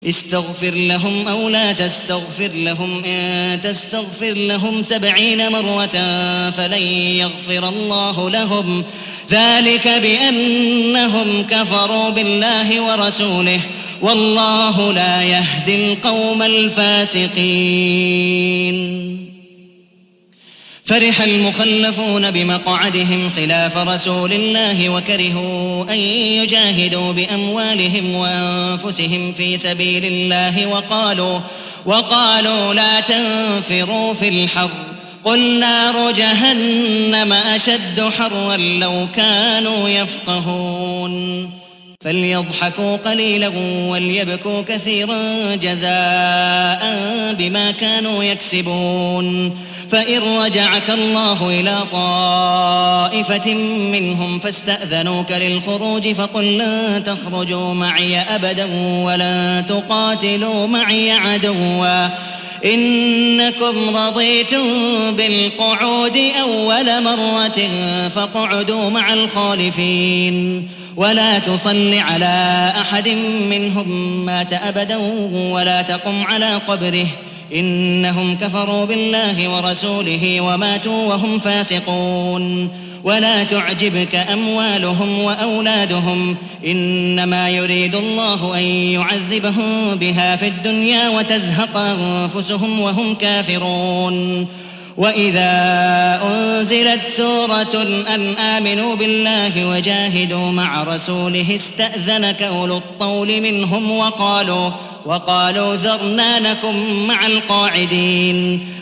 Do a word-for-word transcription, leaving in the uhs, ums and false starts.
استغفر لهم أو لا تستغفر لهم إن تستغفر لهم سبعين مرة فلن يغفر الله لهم ذلك بأنهم كفروا بالله ورسوله والله لا يهدي القوم الفاسقين. فرح المخلفون بمقعدهم خلاف رسول الله وكرهوا أن يجاهدوا بأموالهم وأنفسهم في سبيل الله وقالوا, وقالوا لا تنفروا في الحر قل نار جهنم أشد حرا لو كانوا يفقهون. فليضحكوا قليلا وليبكوا كثيرا جزاء بما كانوا يكسبون. فإن رجعك الله إلى طائفة منهم فاستأذنوك للخروج فقل لن تخرجوا معي أبدا ولن تقاتلوا معي عدوا إنكم رضيتم بالقعود أول مرة فاقعدوا مع الخالفين ولا تصل على أحد منهم مات أبدا ولا تقم على قبره إنهم كفروا بالله ورسوله وماتوا وهم فاسقون. ولا تعجبك أموالهم وأولادهم إنما يريد الله أن يعذبهم بها في الدنيا وتزهق أنفسهم وهم كافرون. وإذا أنزلت سورة أن آمنوا بالله وجاهدوا مع رسوله استأذنك أولو الطول منهم وقالوا, وقالوا ذرنا نكن مع القاعدين